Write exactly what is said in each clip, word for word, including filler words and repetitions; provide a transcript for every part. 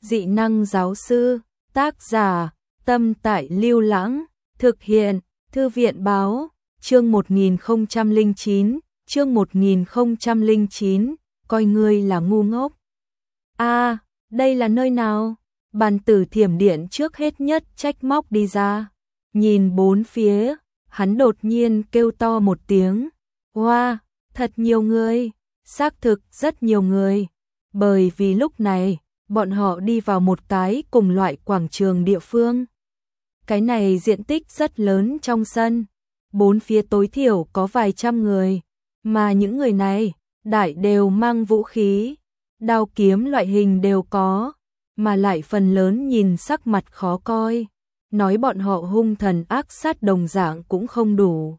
Dị năng giáo sư, tác giả, Tâm Tại Lưu Lãng, thực hiện, Thư viện báo, chương một nghìn không trăm lẻ chín, chương một nghìn không trăm lẻ chín, coi ngươi là ngu ngốc. A, à, đây là nơi nào? Bàn tử thiểm điện trước hết nhất trách móc đi ra, nhìn bốn phía, hắn đột nhiên kêu to một tiếng, "Oa, wow, thật nhiều người." Xác thực rất nhiều người, bởi vì lúc này, bọn họ đi vào một cái cùng loại quảng trường địa phương. Cái này diện tích rất lớn trong sân, bốn phía tối thiểu có vài trăm người, mà những người này, đại đều mang vũ khí, đao kiếm loại hình đều có, mà lại phần lớn nhìn sắc mặt khó coi, nói bọn họ hung thần ác sát đồng dạng cũng không đủ.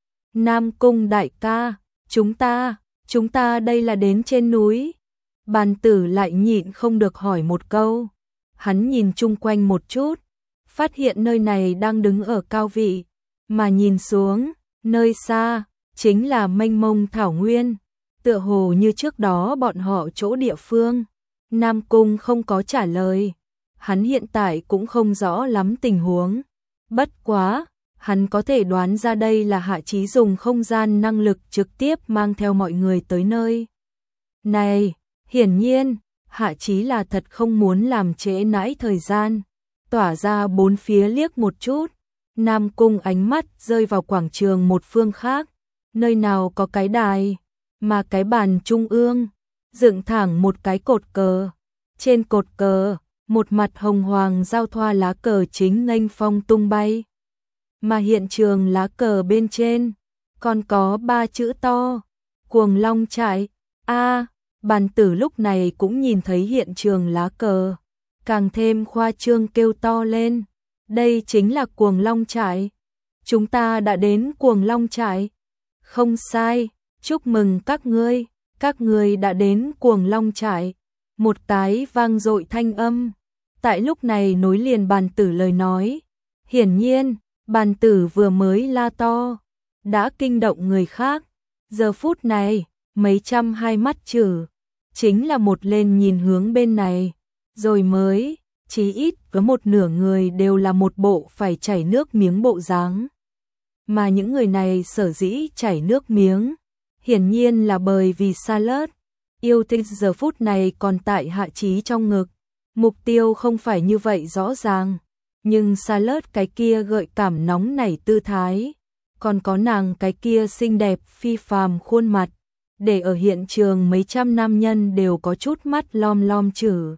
Nam Cung đại ca, chúng ta, chúng ta đây là đến trên núi. Bàn tử lại nhịn không được hỏi một câu. Hắn nhìn chung quanh một chút, phát hiện nơi này đang đứng ở cao vị, mà nhìn xuống, nơi xa, chính là mênh mông thảo nguyên, tựa hồ như trước đó bọn họ chỗ địa phương. Nam Cung không có trả lời, hắn hiện tại cũng không rõ lắm tình huống, bất quá, hắn có thể đoán ra đây là Hạ Chí dùng không gian năng lực trực tiếp mang theo mọi người tới nơi này. Hiển nhiên, Hạ Chí là thật không muốn làm trễ nãi thời gian, tỏa ra bốn phía liếc một chút, Nam Cung ánh mắt rơi vào quảng trường một phương khác, nơi nào có cái đài, mà cái bàn trung ương, dựng thẳng một cái cột cờ, trên cột cờ, một mặt hồng hoàng giao thoa lá cờ chính nghênh phong tung bay, mà hiện trường lá cờ bên trên, còn có ba chữ to, Cuồng Long Trại. A, à, Bàn tử lúc này cũng nhìn thấy hiện trường lá cờ, càng thêm khoa trương kêu to lên, đây chính là Cuồng Long Trại. Chúng ta đã đến Cuồng Long Trại. Không sai, chúc mừng các ngươi, các ngươi đã đến Cuồng Long Trại. Một cái vang dội thanh âm, tại lúc này nối liền bàn tử lời nói. Hiển nhiên, bàn tử vừa mới la to, đã kinh động người khác. Giờ phút này, mấy trăm hai mắt chử, chính là một lên nhìn hướng bên này, rồi mới, chí ít có một nửa người đều là một bộ phải chảy nước miếng bộ dáng. Mà những người này sở dĩ chảy nước miếng, hiển nhiên là bởi vì Salad, yêu tinh giờ phút này còn tại Hạ Chí trong ngực. Mục tiêu không phải như vậy rõ ràng, nhưng Salad cái kia gợi cảm nóng nảy tư thái, còn có nàng cái kia xinh đẹp phi phàm khuôn mặt, để ở hiện trường mấy trăm nam nhân đều có chút mắt lom lom chử.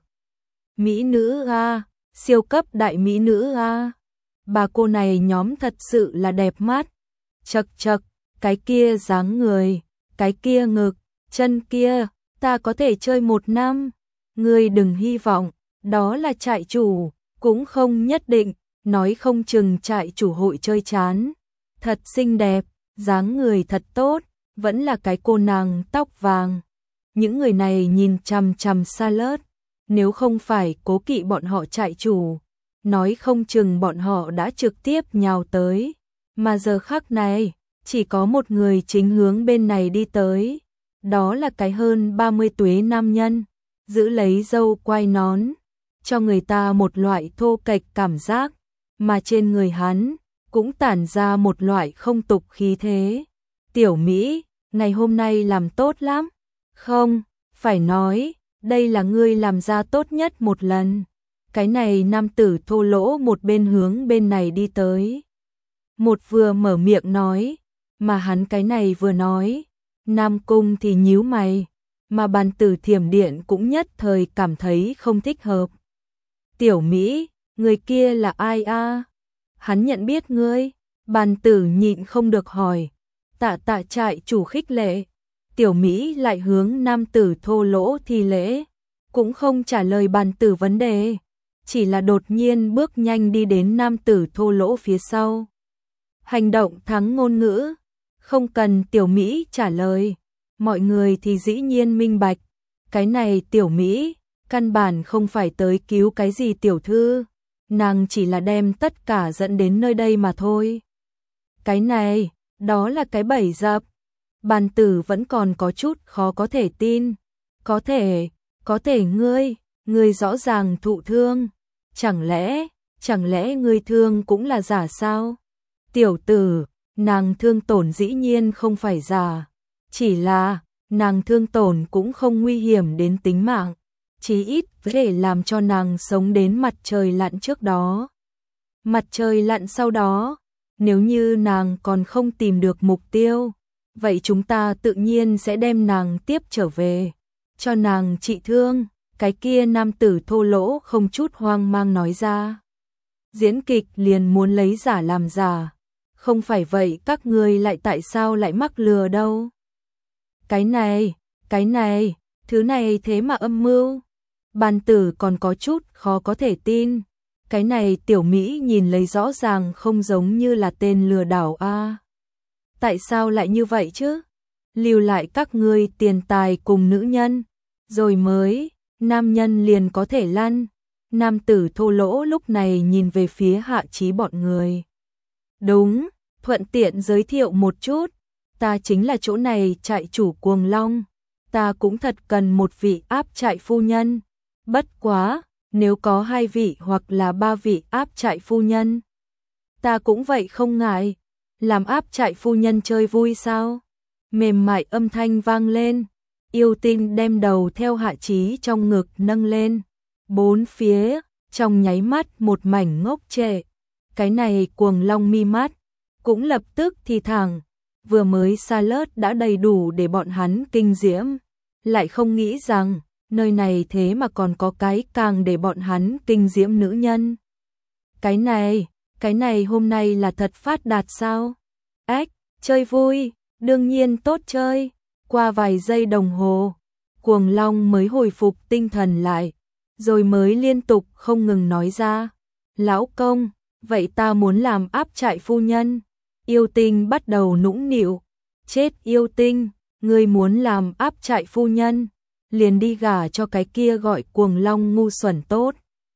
Mỹ nữ a, siêu cấp đại mỹ nữ a. Bà cô này nhóm thật sự là đẹp mắt. Chậc chậc, cái kia dáng người, cái kia ngực, chân kia, ta có thể chơi một năm. Ngươi đừng hy vọng, đó là trại chủ, cũng không nhất định, nói không chừng trại chủ hội chơi chán. Thật xinh đẹp, dáng người thật tốt, vẫn là cái cô nàng tóc vàng. Những người này nhìn chằm chằm Salad, nếu không phải cố kỵ bọn họ trại chủ, nói không chừng bọn họ đã trực tiếp nhào tới. Mà giờ khắc này, chỉ có một người chính hướng bên này đi tới, đó là cái hơn ba mươi tuế nam nhân, giữ lấy râu quai nón, cho người ta một loại thô kệch cảm giác, mà trên người hắn cũng tản ra một loại không tục khí thế. Tiểu Mỹ, ngày hôm nay làm tốt lắm. Không, phải nói, đây là ngươi làm ra tốt nhất một lần. Cái này nam tử thô lỗ một bên hướng bên này đi tới. Một vừa mở miệng nói, mà hắn cái này vừa nói, Nam Cung thì nhíu mày, mà bàn tử thiểm điện cũng nhất thời cảm thấy không thích hợp. Tiểu Mỹ, người kia là ai a? Hắn nhận biết ngươi, bàn tử nhịn không được hỏi. Tạ tạ trại chủ khích lệ. Tiểu Mỹ lại hướng nam tử thô lỗ thi lễ, cũng không trả lời bàn tử vấn đề, chỉ là đột nhiên bước nhanh đi đến nam tử thô lỗ phía sau. Hành động thắng ngôn ngữ, không cần Tiểu Mỹ trả lời, mọi người thì dĩ nhiên minh bạch, cái này Tiểu Mỹ, căn bản không phải tới cứu cái gì tiểu thư, nàng chỉ là đem tất cả dẫn đến nơi đây mà thôi. Cái này, đó là cái bẫy dập. Bàn tử vẫn còn có chút khó có thể tin. Có thể, có thể ngươi, ngươi rõ ràng thụ thương, chẳng lẽ, chẳng lẽ ngươi thương cũng là giả sao? Tiểu tử, nàng thương tổn dĩ nhiên không phải giả, chỉ là nàng thương tổn cũng không nguy hiểm đến tính mạng, chí ít có thể làm cho nàng sống đến mặt trời lặn trước đó. Mặt trời lặn sau đó, nếu như nàng còn không tìm được mục tiêu, vậy chúng ta tự nhiên sẽ đem nàng tiếp trở về, cho nàng trị thương. Cái kia nam tử thô lỗ không chút hoang mang nói ra. Diễn kịch liền muốn lấy giả làm giả, không phải vậy các ngươi lại tại sao lại mắc lừa đâu? Cái này, cái này, thứ này thế mà âm mưu. Bàn tử còn có chút khó có thể tin. Cái này tiểu Mỹ nhìn lấy rõ ràng không giống như là tên lừa đảo a. À. Tại sao lại như vậy chứ? Lưu lại các ngươi tiền tài cùng nữ nhân, rồi mới, nam nhân liền có thể lăn. Nam tử thô lỗ lúc này nhìn về phía Hạ Chí bọn người. Đúng, thuận tiện giới thiệu một chút, ta chính là chỗ này trại chủ Cuồng Long, ta cũng thật cần một vị áp trại phu nhân. Bất quá, nếu có hai vị hoặc là ba vị áp trại phu nhân, ta cũng vậy không ngại. Làm áp trại phu nhân chơi vui sao? Mềm mại âm thanh vang lên, yêu tinh đem đầu theo Hạ Chí trong ngực nâng lên. Bốn phía, trong nháy mắt một mảnh ngốc trệ. Cái này Cuồng Long mi mắt, cũng lập tức thì thẳng, vừa mới xa lớt đã đầy đủ để bọn hắn kinh diễm. Lại không nghĩ rằng, nơi này thế mà còn có cái càng để bọn hắn kinh diễm nữ nhân. Cái này, cái này hôm nay là thật phát đạt sao? Ếch, chơi vui, đương nhiên tốt chơi. Qua vài giây đồng hồ, Cuồng Long mới hồi phục tinh thần lại, rồi mới liên tục không ngừng nói ra. Lão công, vậy ta muốn làm áp trại phu nhân. Yêu tinh bắt đầu nũng nịu. Chết yêu tinh, ngươi muốn làm áp trại phu nhân, liền đi gả cho cái kia gọi Cuồng Long ngu xuẩn tốt.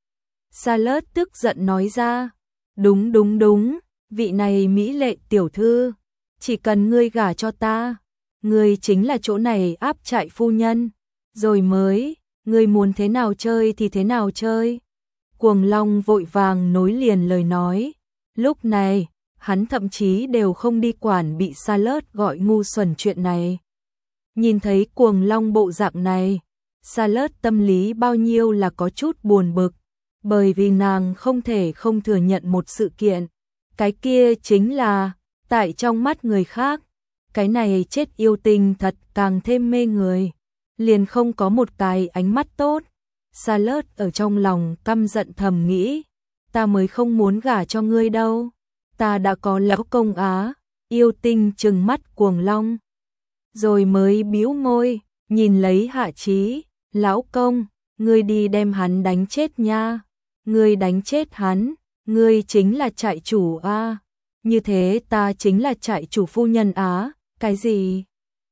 Sa Lớt tức giận nói ra. Đúng đúng đúng, vị này mỹ lệ tiểu thư, chỉ cần ngươi gả cho ta, ngươi chính là chỗ này áp trại phu nhân, rồi mới, ngươi muốn thế nào chơi thì thế nào chơi. Cuồng Long vội vàng nối liền lời nói, lúc này, hắn thậm chí đều không đi quản bị Sa Lớt gọi ngu xuẩn chuyện này. Nhìn thấy Cuồng Long bộ dạng này, Sa Lớt tâm lý bao nhiêu là có chút buồn bực, bởi vì nàng không thể không thừa nhận một sự kiện, cái kia chính là, tại trong mắt người khác, cái này chết yêu tinh thật càng thêm mê người, liền không có một cái ánh mắt tốt. Sa Lớt ở trong lòng căm giận thầm nghĩ, ta mới không muốn gả cho ngươi đâu, ta đã có lão công á. Yêu tinh trừng mắt Cuồng Long, rồi mới bĩu môi, nhìn lấy Hạ Chí, lão công, ngươi đi đem hắn đánh chết nha, ngươi đánh chết hắn, ngươi chính là trại chủ a. Như thế ta chính là trại chủ phu nhân á. Cái gì?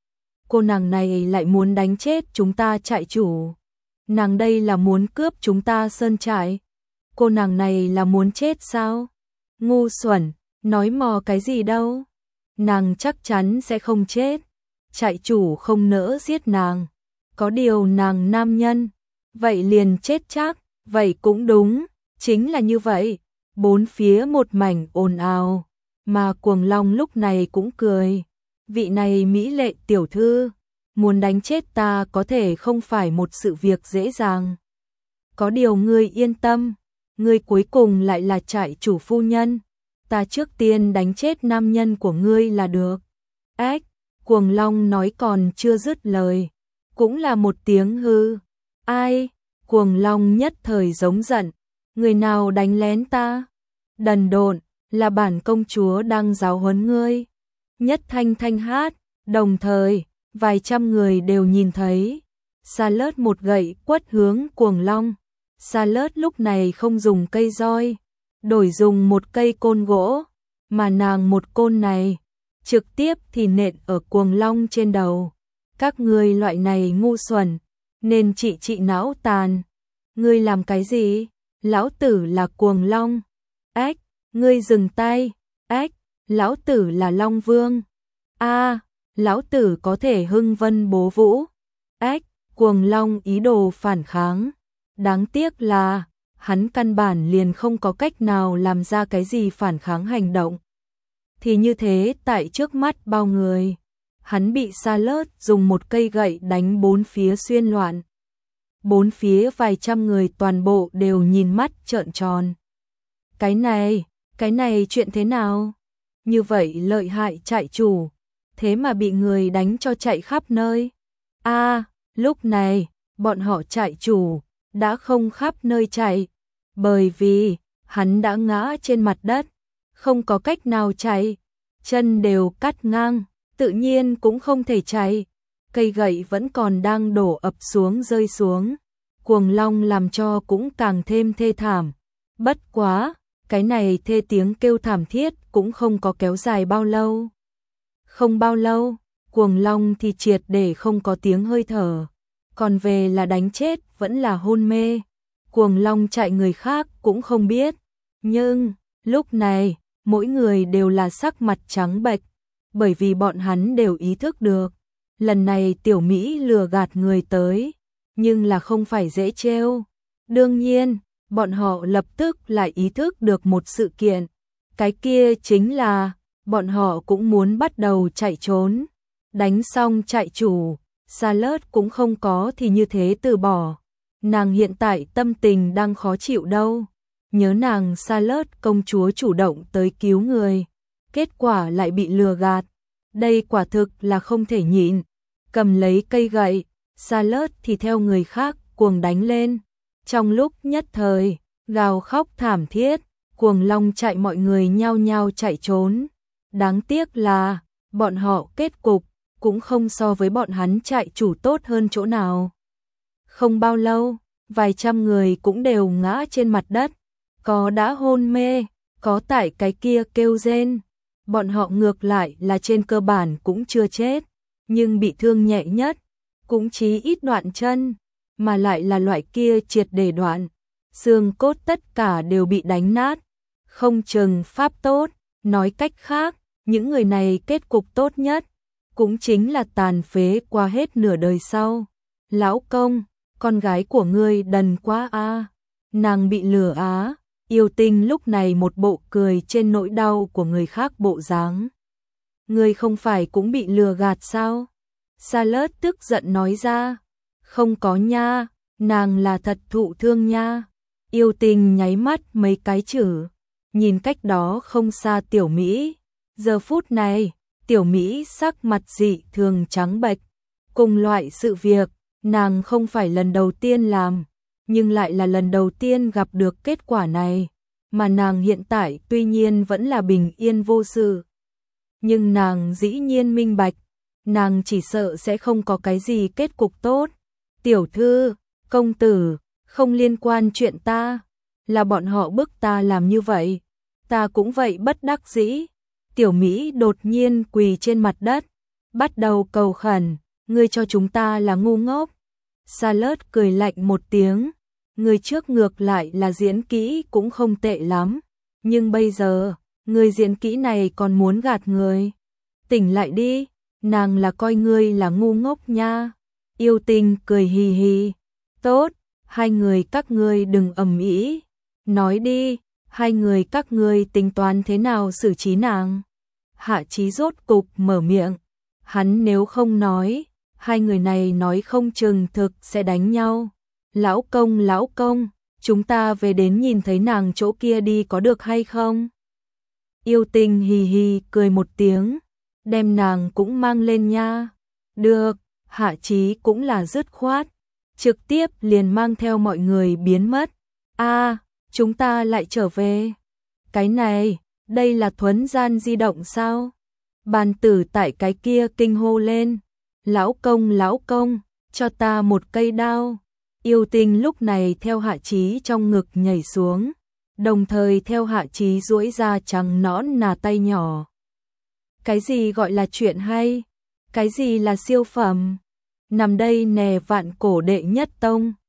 Cô nàng này lại muốn đánh chết chúng ta trại chủ. Nàng đây là muốn cướp chúng ta sơn trại. Cô nàng này là muốn chết sao? Ngu xuẩn, nói mò cái gì đâu. Nàng chắc chắn sẽ không chết. Trại chủ không nỡ giết nàng. Có điều nàng nam nhân, vậy liền chết chắc. Vậy cũng đúng, chính là như vậy. Bốn phía một mảnh ồn ào, mà Cuồng Long lúc này cũng cười. Vị này mỹ lệ tiểu thư, muốn đánh chết ta có thể không phải một sự việc dễ dàng. Có điều ngươi yên tâm, ngươi cuối cùng lại là trại chủ phu nhân, ta trước tiên đánh chết nam nhân của ngươi là được. Ếch, Cuồng Long nói còn chưa dứt lời, cũng là một tiếng hư. Ai? Cuồng Long nhất thời giống giận, người nào đánh lén ta? Đần độn, là bản công chúa đang giáo huấn ngươi. Nhất thanh thanh hát, đồng thời, vài trăm người đều nhìn thấy. Sa Lớt một gậy quất hướng Cuồng Long. Sa Lớt lúc này không dùng cây roi, đổi dùng một cây côn gỗ, mà nàng một côn này, trực tiếp thì nện ở Cuồng Long trên đầu. Các ngươi loại này ngu xuẩn, nên trị trị não tàn. Ngươi làm cái gì? Lão tử là Cuồng Long. Ếch, ngươi dừng tay. Ếch, lão tử là Long Vương. A, à, lão tử có thể hưng vân bố vũ. Ếch, Cuồng Long ý đồ phản kháng. Đáng tiếc là, hắn căn bản liền không có cách nào làm ra cái gì phản kháng hành động. Thì như thế tại trước mắt bao người, hắn bị Charlotte dùng một cây gậy đánh bốn phía xuyên loạn. Bốn phía vài trăm người toàn bộ đều nhìn mắt trợn tròn. Cái này, cái này chuyện thế nào? Như vậy lợi hại trại chủ, thế mà bị người đánh cho chạy khắp nơi. A, à, lúc này, bọn họ trại chủ đã không khắp nơi chạy, bởi vì hắn đã ngã trên mặt đất, không có cách nào chạy, chân đều cắt ngang, tự nhiên cũng không thể chạy. Cây gậy vẫn còn đang đổ ập xuống rơi xuống. Cuồng long làm cho cũng càng thêm thê thảm. Bất quá, cái này thê tiếng kêu thảm thiết cũng không có kéo dài bao lâu. Không bao lâu, cuồng long thì triệt để không có tiếng hơi thở. Còn về là đánh chết vẫn là hôn mê. Cuồng long chạy người khác cũng không biết. Nhưng, lúc này, mỗi người đều là sắc mặt trắng bệch, bởi vì bọn hắn đều ý thức được. Lần này tiểu Mỹ lừa gạt người tới, nhưng là không phải dễ trêu. Đương nhiên, bọn họ lập tức lại ý thức được một sự kiện. Cái kia chính là, bọn họ cũng muốn bắt đầu chạy trốn. Đánh xong chạy chủ, Charlotte cũng không có thì như thế từ bỏ. Nàng hiện tại tâm tình đang khó chịu đâu. Nhớ nàng Charlotte công chúa chủ động tới cứu người. Kết quả lại bị lừa gạt. Đây quả thực là không thể nhịn. Cầm lấy cây gậy, Charlotte thì theo người khác cuồng đánh lên. Trong lúc nhất thời, gào khóc thảm thiết, cuồng long chạy mọi người nhao nhao chạy trốn. Đáng tiếc là, bọn họ kết cục, cũng không so với bọn hắn chạy chủ tốt hơn chỗ nào. Không bao lâu, vài trăm người cũng đều ngã trên mặt đất, có đã hôn mê, có tại cái kia kêu rên. Bọn họ ngược lại là trên cơ bản cũng chưa chết, nhưng bị thương nhẹ nhất, cũng chí ít đoạn chân, mà lại là loại kia triệt để đoạn. Xương cốt tất cả đều bị đánh nát, không chừng pháp tốt, nói cách khác, những người này kết cục tốt nhất, cũng chính là tàn phế qua hết nửa đời sau. Lão công, con gái của ngươi đần quá a, nàng bị lừa á. Yêu Tinh lúc này một bộ cười trên nỗi đau của người khác bộ dáng. Ngươi không phải cũng bị lừa gạt sao? Charlotte tức giận nói ra. Không có nha, nàng là thật thụ thương nha. Yêu Tinh nháy mắt mấy cái chữ, nhìn cách đó không xa Tiểu Mỹ. Giờ phút này, Tiểu Mỹ sắc mặt dị thường trắng bệch. Cùng loại sự việc, nàng không phải lần đầu tiên làm, nhưng lại là lần đầu tiên gặp được kết quả này, mà nàng hiện tại tuy nhiên vẫn là bình yên vô sự. Nhưng nàng dĩ nhiên minh bạch, nàng chỉ sợ sẽ không có cái gì kết cục tốt. Tiểu thư, công tử, không liên quan chuyện ta, là bọn họ bức ta làm như vậy, ta cũng vậy bất đắc dĩ. Tiểu Mỹ đột nhiên quỳ trên mặt đất, bắt đầu cầu khẩn, ngươi cho chúng ta là ngu ngốc. Charlotte cười lạnh một tiếng, người trước ngược lại là diễn kỹ cũng không tệ lắm, nhưng bây giờ, người diễn kỹ này còn muốn gạt người. Tỉnh lại đi, nàng là coi ngươi là ngu ngốc nha. Yêu Tinh cười hì hì, tốt, hai người các ngươi đừng ầm ĩ, nói đi, hai người các ngươi tính toán thế nào xử trí nàng. Hạ Chí rốt cục mở miệng, hắn nếu không nói, hai người này nói không chừng thực sẽ đánh nhau. Lão công, lão công, chúng ta về đến nhìn thấy nàng chỗ kia đi có được hay không? Yêu Tinh hì hì cười một tiếng, đem nàng cũng mang lên nha. Được, Hạ Chí cũng là dứt khoát, trực tiếp liền mang theo mọi người biến mất. A, à, chúng ta lại trở về. Cái này, đây là thuấn gian di động sao? Bàn tử tại cái kia kinh hô lên. Lão công, lão công, cho ta một cây đao. Yêu Tinh lúc này theo Hạ Chí trong ngực nhảy xuống, đồng thời theo Hạ Chí duỗi ra trắng nõn nà tay nhỏ. Cái gì gọi là chuyện hay? Cái gì là siêu phẩm? Nằm đây nè vạn cổ đệ nhất tông.